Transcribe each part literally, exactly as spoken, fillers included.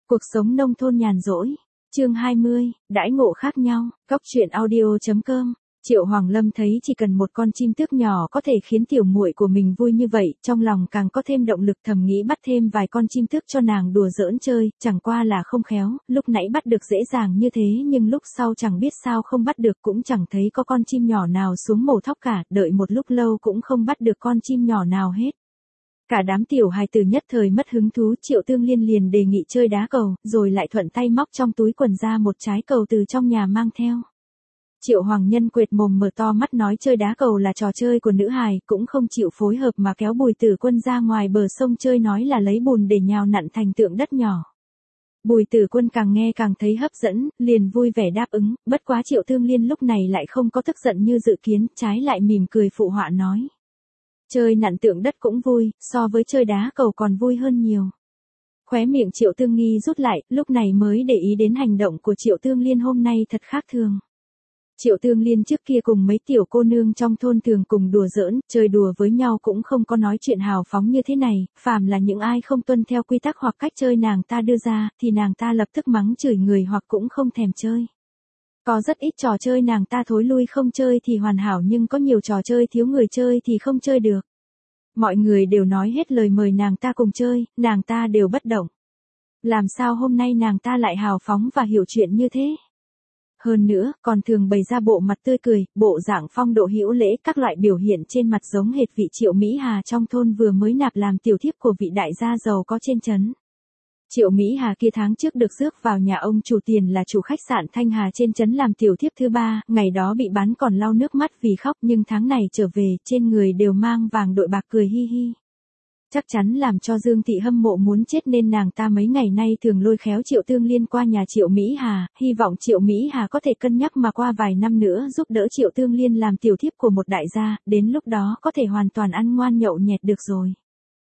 Cuộc sống nông thôn nhàn rỗi. Chương hai mươi, đãi ngộ khác nhau. Góc truyện audio chấm com. Triệu Hoàng Lâm thấy chỉ cần một con chim tước nhỏ có thể khiến tiểu muội của mình vui như vậy, trong lòng càng có thêm động lực, thầm nghĩ bắt thêm vài con chim tước cho nàng đùa giỡn chơi, chẳng qua là không khéo, lúc nãy bắt được dễ dàng như thế nhưng lúc sau chẳng biết sao không bắt được, cũng chẳng thấy có con chim nhỏ nào xuống mổ thóc cả, đợi một lúc lâu cũng không bắt được con chim nhỏ nào hết. Cả đám tiểu hài tử nhất thời mất hứng thú, Triệu Tương Liên liền đề nghị chơi đá cầu, rồi lại thuận tay móc trong túi quần ra một trái cầu từ trong nhà mang theo. Triệu Hoàng Nhân quệt mồm mở to mắt nói chơi đá cầu là trò chơi của nữ hài, cũng không chịu phối hợp mà kéo Bùi Tử Quân ra ngoài bờ sông chơi, nói là lấy bùn để nhào nặn thành tượng đất nhỏ. Bùi Tử Quân càng nghe càng thấy hấp dẫn, liền vui vẻ đáp ứng, bất quá Triệu Tương Liên lúc này lại không có tức giận như dự kiến, trái lại mỉm cười phụ họa nói. Chơi nặn tượng đất cũng vui, so với chơi đá cầu còn vui hơn nhiều. Khóe miệng Triệu Tương Nghi rút lại, lúc này mới để ý đến hành động của Triệu Tương Liên hôm nay thật khác thường. Triệu Tương Liên trước kia cùng mấy tiểu cô nương trong thôn thường cùng đùa giỡn, chơi đùa với nhau cũng không có nói chuyện hào phóng như thế này, phàm là những ai không tuân theo quy tắc hoặc cách chơi nàng ta đưa ra, thì nàng ta lập tức mắng chửi người hoặc cũng không thèm chơi. Có rất ít trò chơi nàng ta thối lui không chơi thì hoàn hảo, nhưng có nhiều trò chơi thiếu người chơi thì không chơi được. Mọi người đều nói hết lời mời nàng ta cùng chơi, nàng ta đều bất động. Làm sao hôm nay nàng ta lại hào phóng và hiểu chuyện như thế? Hơn nữa, còn thường bày ra bộ mặt tươi cười, bộ dạng phong độ hữu lễ, các loại biểu hiện trên mặt giống hệt vị Triệu Mỹ Hà trong thôn vừa mới nạp làm tiểu thiếp của vị đại gia giàu có trên trấn. Triệu Mỹ Hà kia tháng trước được rước vào nhà ông chủ tiền là chủ khách sạn Thanh Hà trên trấn làm tiểu thiếp thứ ba, ngày đó bị bán còn lau nước mắt vì khóc, nhưng tháng này trở về, trên người đều mang vàng đội bạc, cười hi hi. Chắc chắn làm cho Dương Thị hâm mộ muốn chết, nên nàng ta mấy ngày nay thường lôi khéo Triệu Tương Liên qua nhà Triệu Mỹ Hà, hy vọng Triệu Mỹ Hà có thể cân nhắc mà qua vài năm nữa giúp đỡ Triệu Tương Liên làm tiểu thiếp của một đại gia, đến lúc đó có thể hoàn toàn ăn ngoan nhậu nhẹt được rồi.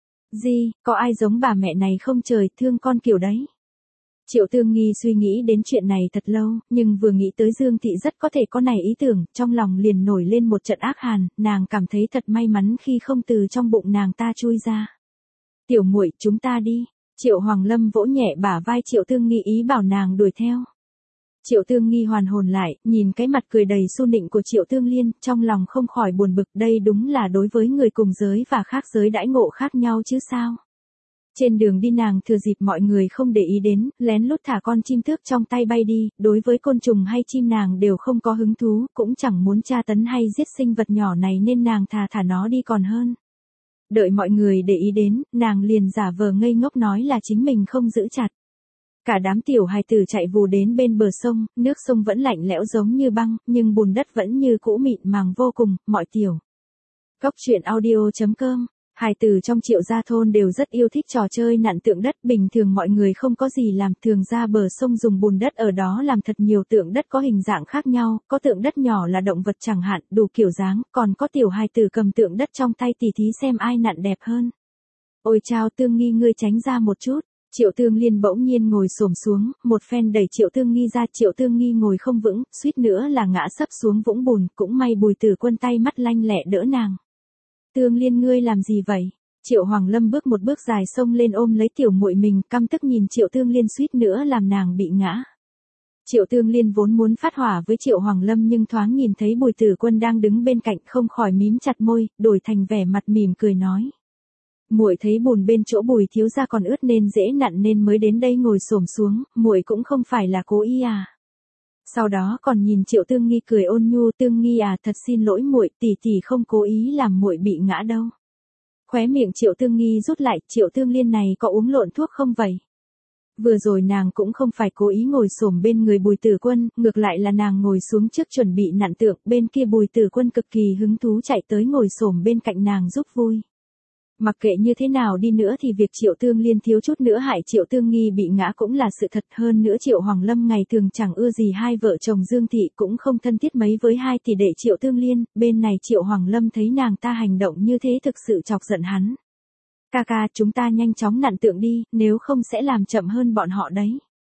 Gì, có ai giống bà mẹ này không trời, thương con kiểu đấy. Triệu Tương Nghi suy nghĩ đến chuyện này thật lâu, nhưng vừa nghĩ tới Dương Thị rất có thể có này ý tưởng, trong lòng liền nổi lên một trận ác hàn, nàng cảm thấy thật may mắn khi không từ trong bụng nàng ta chui ra. Tiểu muội, chúng ta đi. Triệu Hoàng Lâm vỗ nhẹ bả vai Triệu Tương Nghi ý bảo nàng đuổi theo. Triệu Tương Nghi hoàn hồn lại, nhìn cái mặt cười đầy su nịnh của Triệu Tương Liên, trong lòng không khỏi buồn bực, đây đúng là đối với người cùng giới và khác giới đãi ngộ khác nhau chứ sao. Trên đường đi nàng thừa dịp mọi người không để ý đến, lén lút thả con chim tước trong tay bay đi, đối với côn trùng hay chim nàng đều không có hứng thú, cũng chẳng muốn tra tấn hay giết sinh vật nhỏ này nên nàng thà thả nó đi còn hơn. Đợi mọi người để ý đến, nàng liền giả vờ ngây ngốc nói là chính mình không giữ chặt. Cả đám tiểu hài tử chạy vù đến bên bờ sông, nước sông vẫn lạnh lẽo giống như băng, nhưng bùn đất vẫn như cũ mịn màng vô cùng, mọi tiểu. Góc truyện audio chấm com. Hài tử trong Triệu gia thôn đều rất yêu thích trò chơi nặn tượng đất, bình thường mọi người không có gì làm, thường ra bờ sông dùng bùn đất ở đó làm thật nhiều tượng đất có hình dạng khác nhau, có tượng đất nhỏ là động vật chẳng hạn, đủ kiểu dáng, còn có tiểu hài tử cầm tượng đất trong tay tỉ thí xem ai nặn đẹp hơn. Ôi chao, Tương Nghi ngươi tránh ra một chút. Triệu Tương Liên bỗng nhiên ngồi xổm xuống, một phen đẩy Triệu Tương Nghi ra, Triệu Tương Nghi ngồi không vững, suýt nữa là ngã sấp xuống vũng bùn, cũng may Bùi Tử Quân tay mắt lanh lẹ đỡ nàng. Tương Liên ngươi làm gì vậy? Triệu Hoàng Lâm bước một bước dài xông lên ôm lấy tiểu muội mình, căm tức nhìn Triệu Tương Liên suýt nữa làm nàng bị ngã. Triệu Tương Liên vốn muốn phát hỏa với Triệu Hoàng Lâm nhưng thoáng nhìn thấy Bùi Tử Quân đang đứng bên cạnh không khỏi mím chặt môi, đổi thành vẻ mặt mỉm cười nói. Muội thấy bùn bên chỗ Bùi thiếu gia còn ướt nên dễ nặn nên mới đến đây ngồi xổm xuống, muội cũng không phải là cố ý à. Sau đó còn nhìn Triệu Tương Nghi cười ôn nhu, Tương Nghi à, thật xin lỗi muội, tỷ tỷ không cố ý làm muội bị ngã đâu. Khóe miệng Triệu Tương Nghi rút lại, Triệu Tương Liên này có uống lộn thuốc không vậy? Vừa rồi nàng cũng không phải cố ý ngồi xổm bên người Bùi Tử Quân, ngược lại là nàng ngồi xuống trước chuẩn bị nặn tượng, bên kia Bùi Tử Quân cực kỳ hứng thú chạy tới ngồi xổm bên cạnh nàng giúp vui. Mặc kệ như thế nào đi nữa thì việc Triệu Tương Liên thiếu chút nữa hại Triệu Tương Nghi bị ngã cũng là sự thật, hơn nữa Triệu Hoàng Lâm ngày thường chẳng ưa gì hai vợ chồng Dương Thị, cũng không thân thiết mấy với hai tỷ đệ Triệu Tương Liên, bên này Triệu Hoàng Lâm thấy nàng ta hành động như thế thực sự chọc giận hắn. Ca ca, chúng ta nhanh chóng nặn tượng đi, nếu không sẽ làm chậm hơn bọn họ đấy.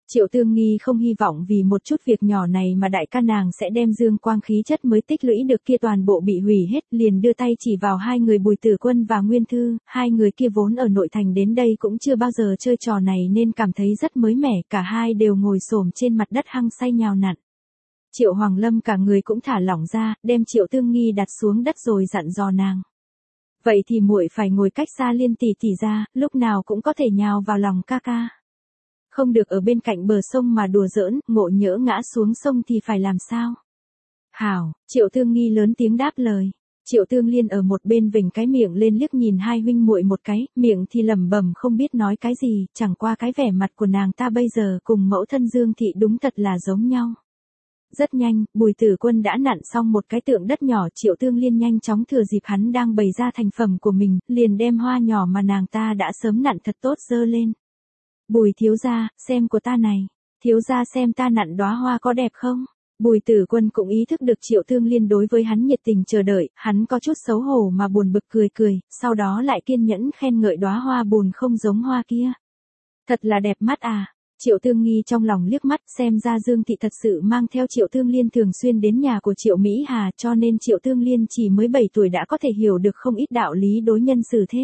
Triệu Tương Nghi không hy vọng vì một chút việc nhỏ này mà đại ca nàng sẽ đem dương quang khí chất mới tích lũy được kia toàn bộ bị hủy hết, liền đưa tay chỉ vào hai người Bùi Tử Quân và Nguyên Thư, hai người kia vốn ở nội thành đến đây cũng chưa bao giờ chơi trò này nên cảm thấy rất mới mẻ, cả hai đều ngồi xổm trên mặt đất hăng say nhào nặn. Triệu Hoàng Lâm cả người cũng thả lỏng ra, đem Triệu Tương Nghi đặt xuống đất rồi dặn dò nàng. Vậy thì muội phải ngồi cách xa Liên tỷ tỷ ra, lúc nào cũng có thể nhào vào lòng ca ca. Không được ở bên cạnh bờ sông mà đùa giỡn, ngộ nhỡ ngã xuống sông thì phải làm sao? Hảo, Triệu Tương Nghi lớn tiếng đáp lời. Triệu Tương Liên ở một bên vểnh cái miệng lên liếc nhìn hai huynh muội một cái, miệng thì lẩm bẩm không biết nói cái gì, chẳng qua cái vẻ mặt của nàng ta bây giờ cùng mẫu thân Dương thị đúng thật là giống nhau. Rất nhanh, Bùi Tử Quân đã nặn xong một cái tượng đất nhỏ, Triệu Tương Liên nhanh chóng thừa dịp hắn đang bày ra thành phẩm của mình, liền đem hoa nhỏ mà nàng ta đã sớm nặn thật tốt dơ lên. Bùi thiếu gia, xem của ta này, thiếu gia xem ta nặn đóa hoa có đẹp không? Bùi Tử Quân cũng ý thức được Triệu Tương Liên đối với hắn nhiệt tình chờ đợi, hắn có chút xấu hổ mà buồn bực cười cười, sau đó lại kiên nhẫn khen ngợi đóa hoa bùn không giống hoa kia. Thật là đẹp mắt à. Triệu Tương Nghi trong lòng liếc mắt, xem ra Dương thị thật sự mang theo Triệu Tương Liên thường xuyên đến nhà của Triệu Mỹ Hà, cho nên Triệu Tương Liên chỉ mới bảy tuổi đã có thể hiểu được không ít đạo lý đối nhân xử thế.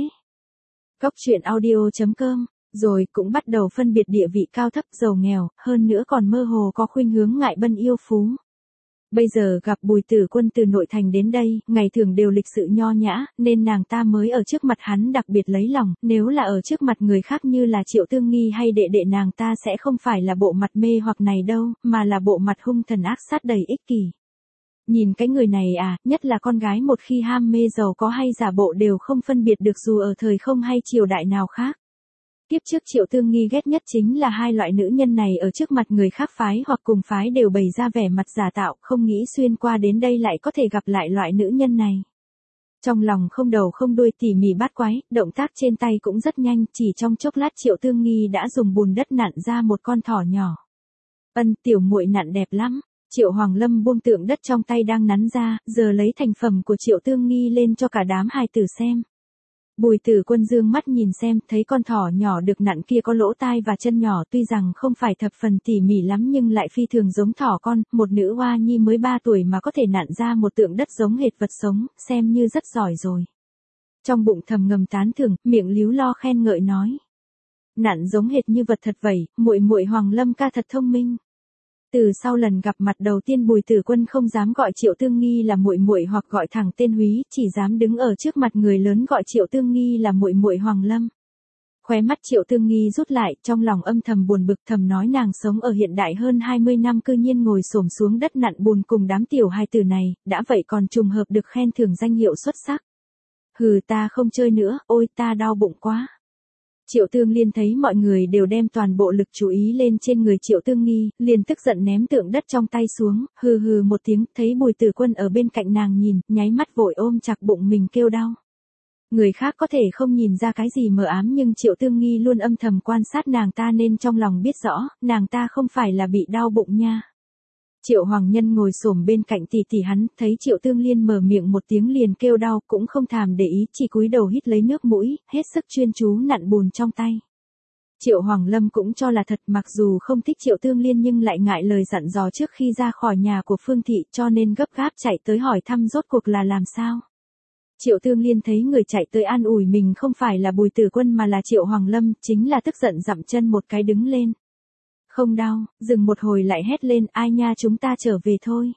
Cốc truyện audio chấm com, rồi cũng bắt đầu phân biệt địa vị cao thấp giàu nghèo, hơn nữa còn mơ hồ có khuynh hướng ngại bân yêu phú. Bây giờ gặp Bùi Tử Quân từ nội thành đến đây, ngày thường đều lịch sự nho nhã, nên nàng ta mới ở trước mặt hắn đặc biệt lấy lòng, nếu là ở trước mặt người khác như là Triệu Tương Nghi hay đệ đệ nàng ta sẽ không phải là bộ mặt mê hoặc này đâu, mà là bộ mặt hung thần ác sát đầy ích kỷ. Nhìn cái người này à, nhất là con gái một khi ham mê giàu có hay giả bộ đều không phân biệt được dù ở thời không hay triều đại nào khác. Tiếp trước Triệu Tương Nghi ghét nhất chính là hai loại nữ nhân này ở trước mặt người khác phái hoặc cùng phái đều bày ra vẻ mặt giả tạo, không nghĩ xuyên qua đến đây lại có thể gặp lại loại nữ nhân này. Trong lòng không đầu không đuôi tỉ mỉ bát quái, động tác trên tay cũng rất nhanh, chỉ trong chốc lát Triệu Tương Nghi đã dùng bùn đất nặn ra một con thỏ nhỏ. Ân, tiểu muội nặn đẹp lắm. Triệu Hoàng Lâm buông tượng đất trong tay đang nắn ra, giờ lấy thành phẩm của Triệu Tương Nghi lên cho cả đám hài tử xem. Bùi Tử Quân dương mắt nhìn xem, thấy con thỏ nhỏ được nặn kia có lỗ tai và chân nhỏ, tuy rằng không phải thập phần tỉ mỉ lắm nhưng lại phi thường giống thỏ con, một nữ hoa nhi mới ba tuổi mà có thể nặn ra một tượng đất giống hệt vật sống, xem như rất giỏi rồi. Trong bụng thầm ngầm tán thưởng, miệng líu lo khen ngợi nói: "Nặn giống hệt như vật thật vậy, muội muội Hoàng Lâm ca thật thông minh." Từ sau lần gặp mặt đầu tiên Bùi Tử Quân không dám gọi Triệu Tương Nghi là muội muội hoặc gọi thẳng tên Húy, chỉ dám đứng ở trước mặt người lớn gọi Triệu Tương Nghi là muội muội Hoàng Lâm. Khóe mắt Triệu Tương Nghi rút lại, trong lòng âm thầm buồn bực, thầm nói nàng sống ở hiện đại hơn hai mươi năm cư nhiên ngồi xổm xuống đất nặn bùn cùng đám tiểu hài tử này, đã vậy còn trùng hợp được khen thưởng danh hiệu xuất sắc. Hừ, ta không chơi nữa, ôi ta đau bụng quá. Triệu Tương Liên thấy mọi người đều đem toàn bộ lực chú ý lên trên người Triệu Tương Nghi, liền tức giận ném tượng đất trong tay xuống, hừ hừ một tiếng, thấy Bùi Tử Quân ở bên cạnh nàng nhìn, nháy mắt vội ôm chặt bụng mình kêu đau. Người khác có thể không nhìn ra cái gì mờ ám nhưng Triệu Tương Nghi luôn âm thầm quan sát nàng ta nên trong lòng biết rõ, nàng ta không phải là bị đau bụng nha. Triệu Hoàng Nhân ngồi xổm bên cạnh tỷ tỷ hắn, thấy Triệu Tương Liên mở miệng một tiếng liền kêu đau, cũng không thèm để ý, chỉ cúi đầu hít lấy nước mũi, hết sức chuyên chú nặn bùn trong tay. Triệu Hoàng Lâm cũng cho là thật, mặc dù không thích Triệu Tương Liên nhưng lại ngại lời dặn dò trước khi ra khỏi nhà của Phương thị, cho nên gấp gáp chạy tới hỏi thăm rốt cuộc là làm sao. Triệu Tương Liên thấy người chạy tới an ủi mình không phải là Bùi Tử Quân mà là Triệu Hoàng Lâm, chính là tức giận dậm chân một cái đứng lên. Không đau, dừng một hồi lại hét lên, ai nha, chúng ta trở về thôi.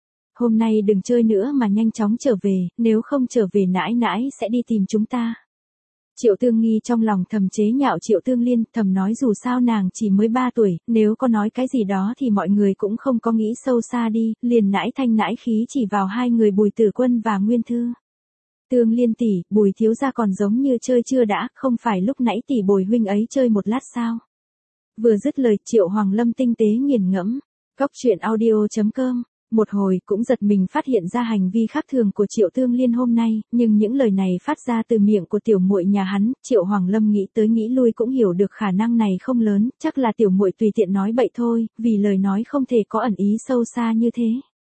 Hôm nay đừng chơi nữa mà nhanh chóng trở về, nếu không trở về nãi nãi sẽ đi tìm chúng ta. Triệu Tương Nghi trong lòng thầm chế nhạo Triệu Tương Liên, thầm nói dù sao nàng chỉ mới ba tuổi, nếu có nói cái gì đó thì mọi người cũng không có nghĩ sâu xa đi, liền nãi thanh nãi khí chỉ vào hai người Bùi Tử Quân và Nguyên Thư. Tương Liên tỷ, Bùi thiếu gia còn giống như chơi chưa đã, không phải lúc nãy tỷ bồi huynh ấy chơi một lát sao? Vừa dứt lời, Triệu Hoàng Lâm tinh tế nghiền ngẫm. Cốc truyện audio chấm com, một hồi cũng giật mình phát hiện ra hành vi khác thường của Triệu Tương Liên hôm nay, nhưng những lời này phát ra từ miệng của tiểu muội nhà hắn, Triệu Hoàng Lâm nghĩ tới nghĩ lui cũng hiểu được khả năng này không lớn, chắc là tiểu muội tùy tiện nói bậy thôi, vì lời nói không thể có ẩn ý sâu xa như thế.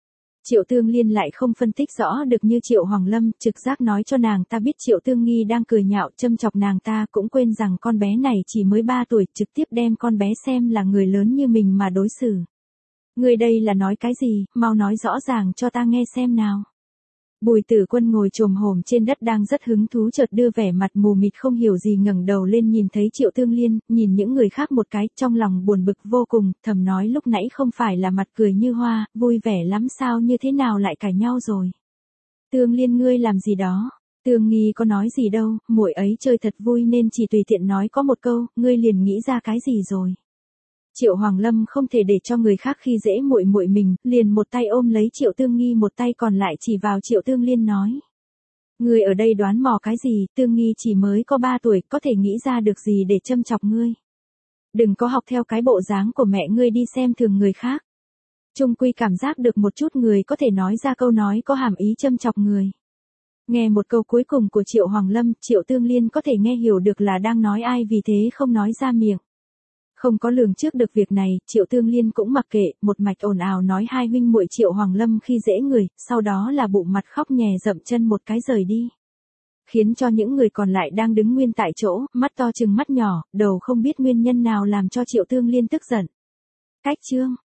Triệu Tương Liên lại không phân tích rõ được như Triệu Hoàng Lâm, trực giác nói cho nàng ta biết Triệu Tương Nghi đang cười nhạo châm chọc nàng ta, cũng quên rằng con bé này chỉ mới ba tuổi, trực tiếp đem con bé xem là người lớn như mình mà đối xử. Người đây là nói cái gì, mau nói rõ ràng cho ta nghe xem nào. Bùi Tử Quân ngồi chồm hổm trên đất đang rất hứng thú, chợt đưa vẻ mặt mù mịt không hiểu gì, ngẩng đầu lên nhìn thấy Triệu Tương Liên, nhìn những người khác một cái, trong lòng buồn bực vô cùng, thầm nói lúc nãy không phải là mặt cười như hoa, vui vẻ lắm sao, như thế nào lại cãi nhau rồi. Tương Liên ngươi làm gì đó? Tương Nghi có nói gì đâu, muội ấy chơi thật vui nên chỉ tùy tiện nói có một câu, ngươi liền nghĩ ra cái gì rồi. Triệu Hoàng Lâm không thể để cho người khác khi dễ muội muội mình, liền một tay ôm lấy Triệu Tương Nghi, một tay còn lại chỉ vào Triệu Tương Liên nói. Ngươi ở đây đoán mò cái gì, Tương Nghi chỉ mới có ba tuổi, có thể nghĩ ra được gì để châm chọc ngươi. Đừng có học theo cái bộ dáng của mẹ ngươi đi xem thường người khác. Trung quy cảm giác được một chút người có thể nói ra câu nói có hàm ý châm chọc người. Nghe một câu cuối cùng của Triệu Hoàng Lâm, Triệu Tương Liên có thể nghe hiểu được là đang nói ai, vì thế không nói ra miệng. Không có lường trước được việc này, Triệu Tương Liên cũng mặc kệ, một mạch ồn ào nói hai huynh muội Triệu Hoàng Lâm khi dễ người, sau đó là bụng mặt khóc nhè dậm chân một cái rời đi. Khiến cho những người còn lại đang đứng nguyên tại chỗ, mắt to trừng mắt nhỏ, đầu không biết nguyên nhân nào làm cho Triệu Tương Liên tức giận. Cách chương